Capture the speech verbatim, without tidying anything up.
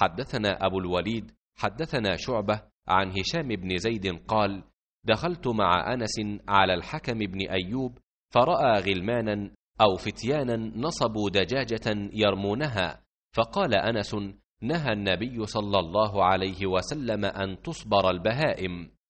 حدثنا أبو الوليد حدثنا شعبة عن هشام بن زيد قال: دخلت مع أنس على الحكم بن أيوب فرأى غلمانا أو فتيانا نصبوا دجاجة يرمونها، فقال أنس: نهى النبي صلى الله عليه وسلم أن تصبر البهائم.